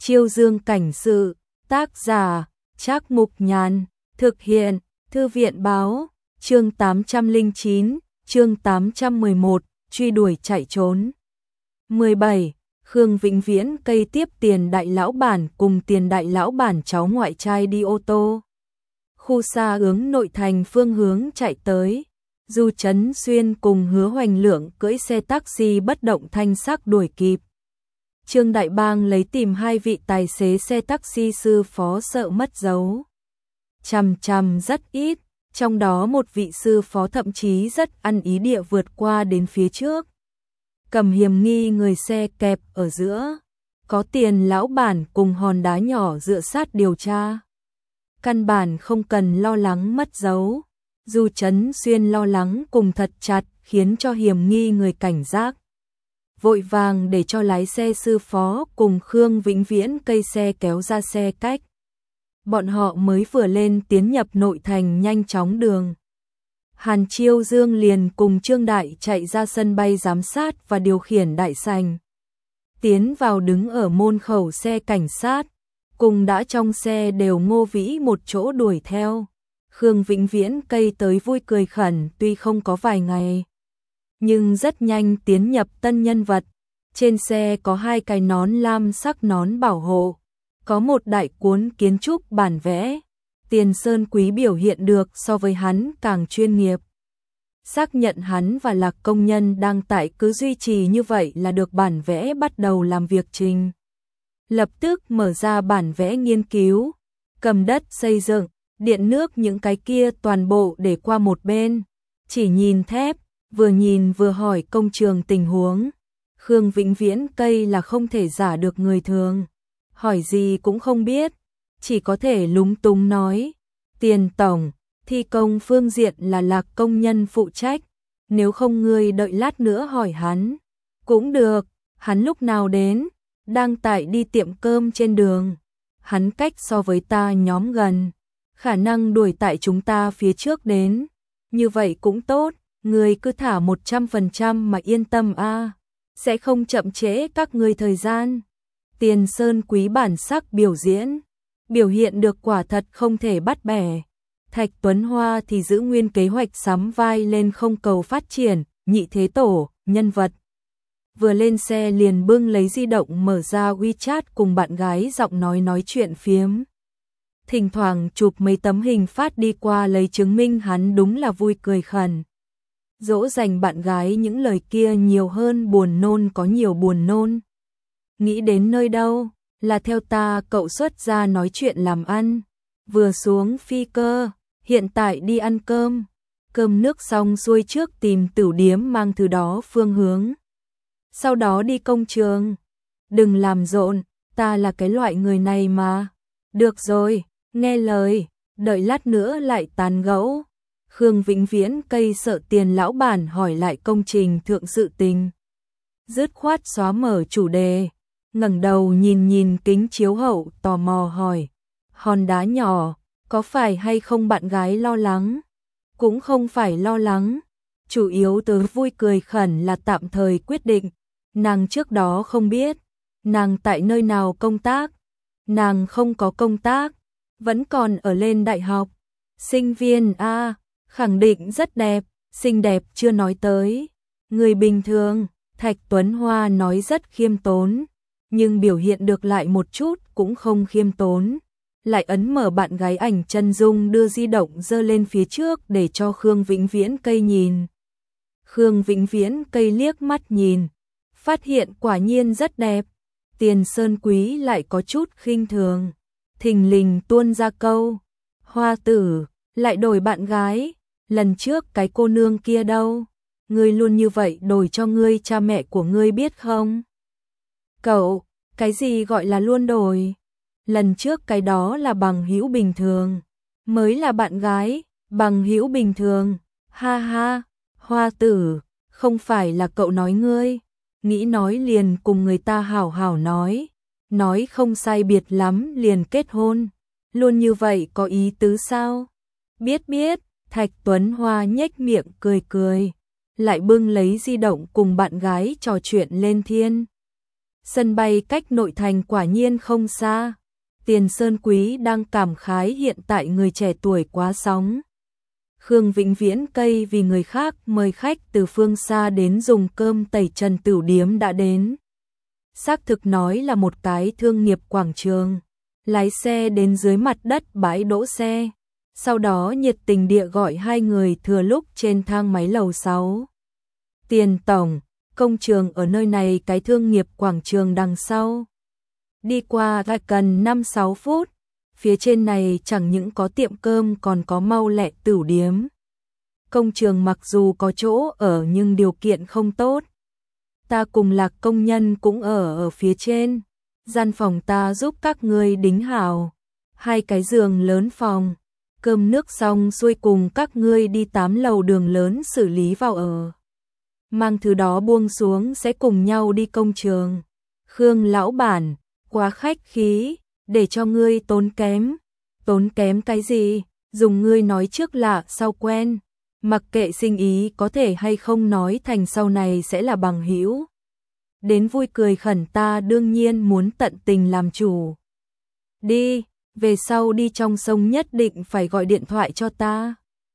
Chiêu Dương cảnh sự, tác giả, Trác Mục Nhàn, thực hiện, Thư viện báo, chương 809, chương 811, truy đuổi chạy trốn. 17. Khương Vĩnh Viễn cây tiếp Tiền đại lão bản cùng Tiền đại lão bản cháu ngoại trai đi ô tô. Khu xa hướng nội thành phương hướng chạy tới. Du Trấn Xuyên cùng Hứa Hoành Lượng cưỡi xe taxi bất động thanh sắc đuổi kịp. Trương Đại Bang lấy tìm hai vị tài xế xe taxi sư phó sợ mất dấu. Chằm rất ít, trong đó một vị sư phó thậm chí rất ăn ý địa vượt qua đến phía trước. Cầm hiểm nghi người xe kẹp ở giữa, có Tiền lão bản cùng hòn đá nhỏ dựa sát điều tra. Căn bản không cần lo lắng mất dấu. Du Trấn Xuyên lo lắng cùng thật chặt khiến cho hiểm nghi người cảnh giác. Vội vàng để cho lái xe sư phó cùng Khương Vĩnh Viễn cây xe kéo ra xe cách. Bọn họ mới vừa lên tiến nhập nội thành nhanh chóng đường. Hàn Chiêu Dương liền cùng Trương Đại chạy ra sân bay giám sát và điều khiển đại sành. Tiến vào đứng ở môn khẩu xe cảnh sát, cùng đã trong xe đều Ngô Vĩ một chỗ đuổi theo. Khương Vĩnh Viễn cây tới vui cười khẩn tuy không có vài ngày. Nhưng rất nhanh tiến nhập tân nhân vật. Trên xe có hai cái nón lam sắc nón bảo hộ. Có một đại cuốn kiến trúc bản vẽ. Tiền Sơn Quý biểu hiện được so với hắn càng chuyên nghiệp. Xác nhận hắn và Lạc công nhân đang tại cứ duy trì như vậy là được bản vẽ bắt đầu làm việc trình. Lập tức mở ra bản vẽ nghiên cứu. Cầm đất xây dựng, điện nước những cái kia toàn bộ để qua một bên. Chỉ nhìn thép, vừa nhìn vừa hỏi công trường tình huống. Khương Vĩnh Viễn cây là không thể giả được người thường. Hỏi gì cũng không biết, chỉ có thể lúng túng nói. Tiền tổng, thi công phương diện là Lạc công nhân phụ trách. Nếu không ngươi đợi lát nữa hỏi hắn. Cũng được, hắn lúc nào đến, đang tại đi tiệm cơm trên đường. Hắn cách so với ta nhóm gần, khả năng đuổi tại chúng ta phía trước đến. Như vậy cũng tốt, ngươi cứ thả 100% mà yên tâm a, sẽ không chậm trễ các ngươi thời gian. Tiền Sơn Quý bản sắc biểu diễn, biểu hiện được quả thật không thể bắt bẻ. Thạch Tuấn Hoa thì giữ nguyên kế hoạch sắm vai lên không cầu phát triển, nhị thế tổ, nhân vật. Vừa lên xe liền bưng lấy di động mở ra WeChat cùng bạn gái giọng nói chuyện phiếm. Thỉnh thoảng chụp mấy tấm hình phát đi qua lấy chứng minh hắn đúng là vui cười khẩn. Dỗ dành bạn gái những lời kia nhiều hơn buồn nôn có nhiều buồn nôn. Nghĩ đến nơi đâu, là theo ta cậu xuất ra nói chuyện làm ăn. Vừa xuống phi cơ, hiện tại đi ăn cơm. Cơm nước xong xuôi trước tìm tửu điếm mang thứ đó phương hướng. Sau đó đi công trường. Đừng làm rộn, ta là cái loại người này mà. Được rồi, nghe lời, đợi lát nữa lại tán gẫu. Khương Vĩnh Viễn cây sợ Tiền lão bản hỏi lại công trình thượng sự tình. Dứt khoát xóa mở chủ đề, ngẩng đầu nhìn kính chiếu hậu tò mò hỏi. Hòn đá nhỏ, có phải hay không bạn gái lo lắng? Cũng không phải lo lắng, chủ yếu tớ vui cười khẩn là tạm thời quyết định. Nàng trước đó không biết, nàng tại nơi nào công tác. Nàng không có công tác, vẫn còn ở lên đại học. Sinh viên a, khẳng định rất đẹp, xinh đẹp chưa nói tới. Người bình thường, Thạch Tuấn Hoa nói rất khiêm tốn, nhưng biểu hiện được lại một chút cũng không khiêm tốn. Lại ấn mở bạn gái ảnh chân dung đưa di động giơ lên phía trước để cho Khương Vĩnh Viễn cây nhìn. Khương Vĩnh Viễn cây liếc mắt nhìn, phát hiện quả nhiên rất đẹp. Tiền Sơn Quý lại có chút khinh thường, thình lình tuôn ra câu. Hoa tử, lại đổi bạn gái, lần trước cái cô nương kia đâu? Ngươi luôn như vậy đổi cho ngươi cha mẹ của ngươi biết không? Cậu, cái gì gọi là luôn đổi? Lần trước cái đó là bằng hữu bình thường, mới là bạn gái, bằng hữu bình thường. Ha ha, Hoa tử, không phải là cậu nói ngươi, nghĩ nói liền cùng người ta hảo hảo nói không sai biệt lắm liền kết hôn, luôn như vậy có ý tứ sao? Biết, Thạch Tuấn Hoa nhếch miệng cười, lại bưng lấy di động cùng bạn gái trò chuyện lên thiên. Sân bay cách nội thành quả nhiên không xa. Tiền Sơn Quý đang cảm khái hiện tại người trẻ tuổi quá sóng. Khương Vĩnh Viễn cây vì người khác mời khách từ phương xa đến dùng cơm tẩy trần tửu điếm đã đến. Xác thực nói là một cái thương nghiệp quảng trường. Lái xe đến dưới mặt đất bãi đỗ xe. Sau đó nhiệt tình địa gọi hai người thừa lúc trên thang máy lầu 6. Tiền tổng, công trường ở nơi này cái thương nghiệp quảng trường đằng sau. Đi qua lại cần 5-6 phút. Phía trên này chẳng những có tiệm cơm còn có mau lẹ tửu điếm. Công trường mặc dù có chỗ ở nhưng điều kiện không tốt. Ta cùng Lạc công nhân cũng ở phía trên. Gian phòng ta giúp các ngươi đính hào. 2 cái giường lớn phòng. Cơm nước xong xuôi cùng các ngươi đi 8 lầu đường lớn xử lý vào ở. Mang thứ đó buông xuống sẽ cùng nhau đi công trường. Khương lão bản, quá khách khí, để cho ngươi tốn kém. Tốn kém cái gì? Dùng ngươi nói trước lạ sau quen. Mặc kệ sinh ý có thể hay không nói thành sau này sẽ là bằng hữu. Đến vui cười khẩn ta đương nhiên muốn tận tình làm chủ. Đi, về sau đi trong sông nhất định phải gọi điện thoại cho ta.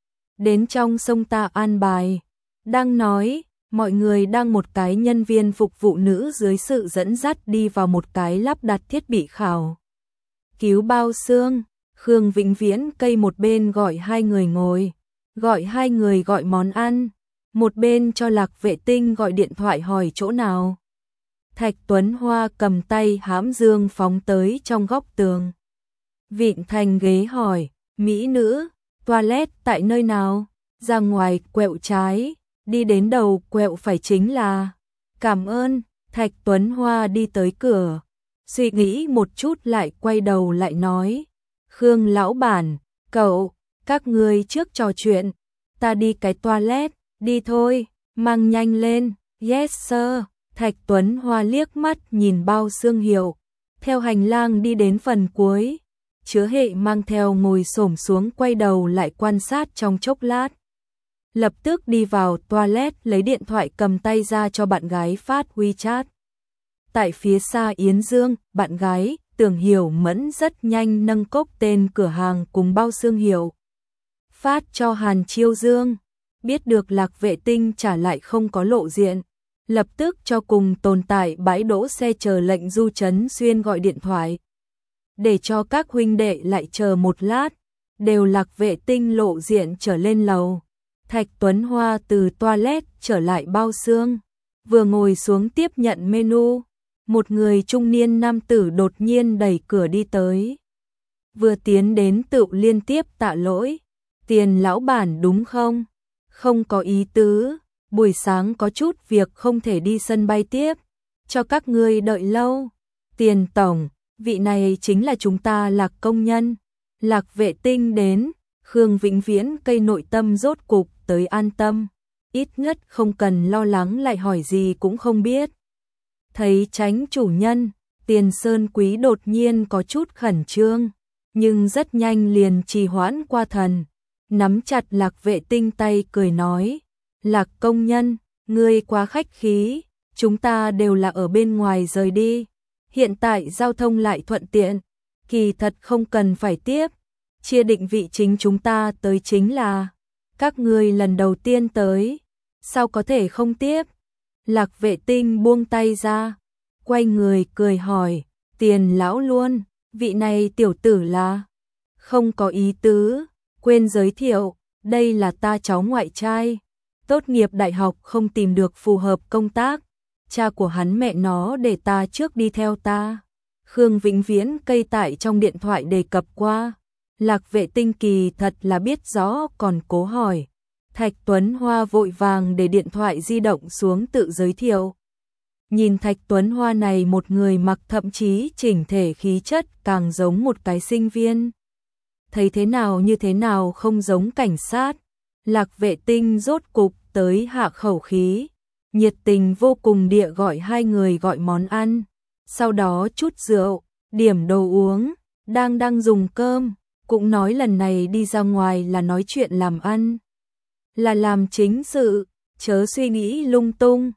Đến trong sông ta an bài. Đang nói, mọi người đang một cái nhân viên phục vụ nữ dưới sự dẫn dắt đi vào một cái lắp đặt thiết bị khảo cứu bao xương. Khương Vĩnh Viễn cây một bên gọi hai người ngồi, gọi hai người gọi món ăn, một bên cho Lạc Vệ Tinh gọi điện thoại hỏi chỗ nào. Thạch Tuấn Hoa cầm tay hãm dương phóng tới trong góc tường. Vịn thành ghế hỏi, mỹ nữ, toilet tại nơi nào? Ra ngoài quẹo trái, đi đến đầu quẹo phải chính là. Cảm ơn. Thạch Tuấn Hoa đi tới cửa, suy nghĩ một chút lại quay đầu lại nói, Khương lão bản, cậu, các ngươi trước trò chuyện, ta đi cái toilet, đi thôi, mang nhanh lên. Yes sir. Thạch Tuấn Hoa liếc mắt nhìn bao xương hiệu, theo hành lang đi đến phần cuối. Chứa Hệ mang theo ngồi xổm xuống quay đầu lại quan sát trong chốc lát. Lập tức đi vào toilet lấy điện thoại cầm tay ra cho bạn gái phát WeChat. Tại phía xa Yến Dương, bạn gái, Tưởng Hiểu Mẫn rất nhanh nâng cốc tên cửa hàng cùng bao xương hiệu. Phát cho Hàn Chiêu Dương, biết được Lạc Vệ Tinh trả lại không có lộ diện. Lập tức cho cùng tồn tại bãi đỗ xe chờ lệnh Du Trấn Xuyên gọi điện thoại. Để cho các huynh đệ lại chờ một lát, đều Lạc Vệ Tinh lộ diện trở lên lầu. Thạch Tuấn Hoa từ toilet trở lại bao xương, vừa ngồi xuống tiếp nhận menu, một người trung niên nam tử đột nhiên đẩy cửa đi tới. Vừa tiến đến tự liên tiếp tạ lỗi, Tiền lão bản đúng không? Không có ý tứ, buổi sáng có chút việc không thể đi sân bay tiếp, cho các ngươi đợi lâu. Tiền tổng, vị này chính là chúng ta Lạc công nhân. Lạc Vệ Tinh đến, Khương Vĩnh Viễn cây nội tâm rốt cục tới an tâm, ít nhất không cần lo lắng lại hỏi gì cũng không biết. Thấy Chánh chủ nhân, Tiền Sơn Quý đột nhiên có chút khẩn trương, nhưng rất nhanh liền trì hoãn qua thần, nắm chặt Lạc Vệ Tinh tay cười nói, Lạc công nhân, ngươi quá khách khí, chúng ta đều là ở bên ngoài rời đi, hiện tại giao thông lại thuận tiện, kỳ thật không cần phải tiếp, chia định vị chính chúng ta tới chính là, các ngươi lần đầu tiên tới, sao có thể không tiếp? Lạc Vệ Tinh buông tay ra, quay người cười hỏi, Tiền lão luôn, vị này tiểu tử là, không có ý tứ, quên giới thiệu, đây là ta cháu ngoại trai, tốt nghiệp đại học không tìm được phù hợp công tác, cha của hắn mẹ nó để ta trước đi theo ta. Khương Vĩnh Viễn cây tại trong điện thoại đề cập qua, Lạc Vệ Tinh kỳ thật là biết rõ còn cố hỏi. Thạch Tuấn Hoa vội vàng để điện thoại di động xuống tự giới thiệu. Nhìn Thạch Tuấn Hoa này một người mặc thậm chí chỉnh thể khí chất càng giống một cái sinh viên. Thấy thế nào như thế nào không giống cảnh sát. Lạc Vệ Tinh rốt cục tới hạ khẩu khí, nhiệt tình vô cùng địa gọi hai người gọi món ăn, sau đó chút rượu, điểm đồ uống, đang dùng cơm, cũng nói lần này đi ra ngoài là nói chuyện làm ăn, là làm chính sự, chớ suy nghĩ lung tung.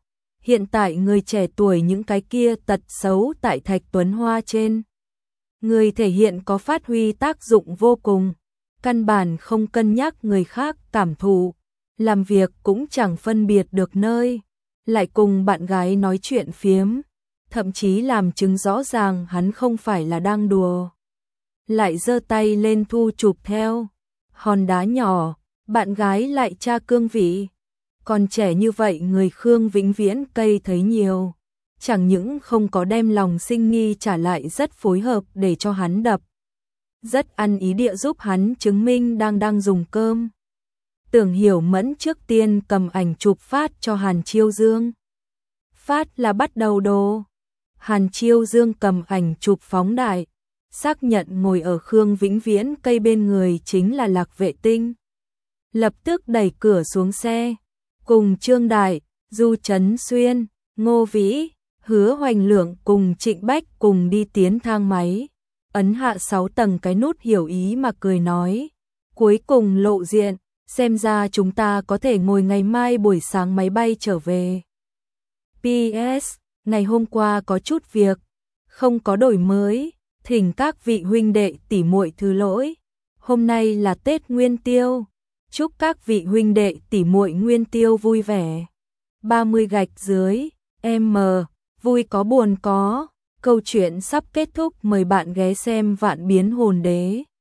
Hiện tại người trẻ tuổi những cái kia tật xấu tại Thạch Tuấn Hoa trên người thể hiện có phát huy tác dụng vô cùng, căn bản không cân nhắc người khác cảm thụ, làm việc cũng chẳng phân biệt được nơi, lại cùng bạn gái nói chuyện phiếm, thậm chí làm chứng rõ ràng hắn không phải là đang đùa. Lại giơ tay lên thu chụp theo, hòn đá nhỏ, bạn gái lại tra cương vị. Còn trẻ như vậy người Khương Vĩnh Viễn cây thấy nhiều, chẳng những không có đem lòng sinh nghi trả lại rất phối hợp để cho hắn đập. Rất ăn ý địa giúp hắn chứng minh đang dùng cơm. Tưởng Hiểu Mẫn trước tiên cầm ảnh chụp phát cho Hàn Chiêu Dương. Phát là bắt đầu đồ. Hàn Chiêu Dương cầm ảnh chụp phóng đại, xác nhận ngồi ở Khương Vĩnh Viễn cây bên người chính là Lạc Vệ Tinh. Lập tức đẩy cửa xuống xe, cùng Trương Đại, Du Trấn Xuyên, Ngô Vĩ, Hứa Hoành Lượng cùng Trịnh Bách cùng đi tiến thang máy. Ấn hạ 6 tầng cái nút hiểu ý mà cười nói. Cuối cùng lộ diện, xem ra chúng ta có thể ngồi ngày mai buổi sáng máy bay trở về. PS, ngày hôm qua có chút việc, không có đổi mới, thỉnh các vị huynh đệ tỷ muội thứ lỗi. Hôm nay là Tết Nguyên Tiêu, chúc các vị huynh đệ tỷ muội Nguyên Tiêu vui vẻ. 30 gạch dưới, M, vui có buồn có, câu chuyện sắp kết thúc, mời bạn ghé xem Vạn Biến Hồn Đế.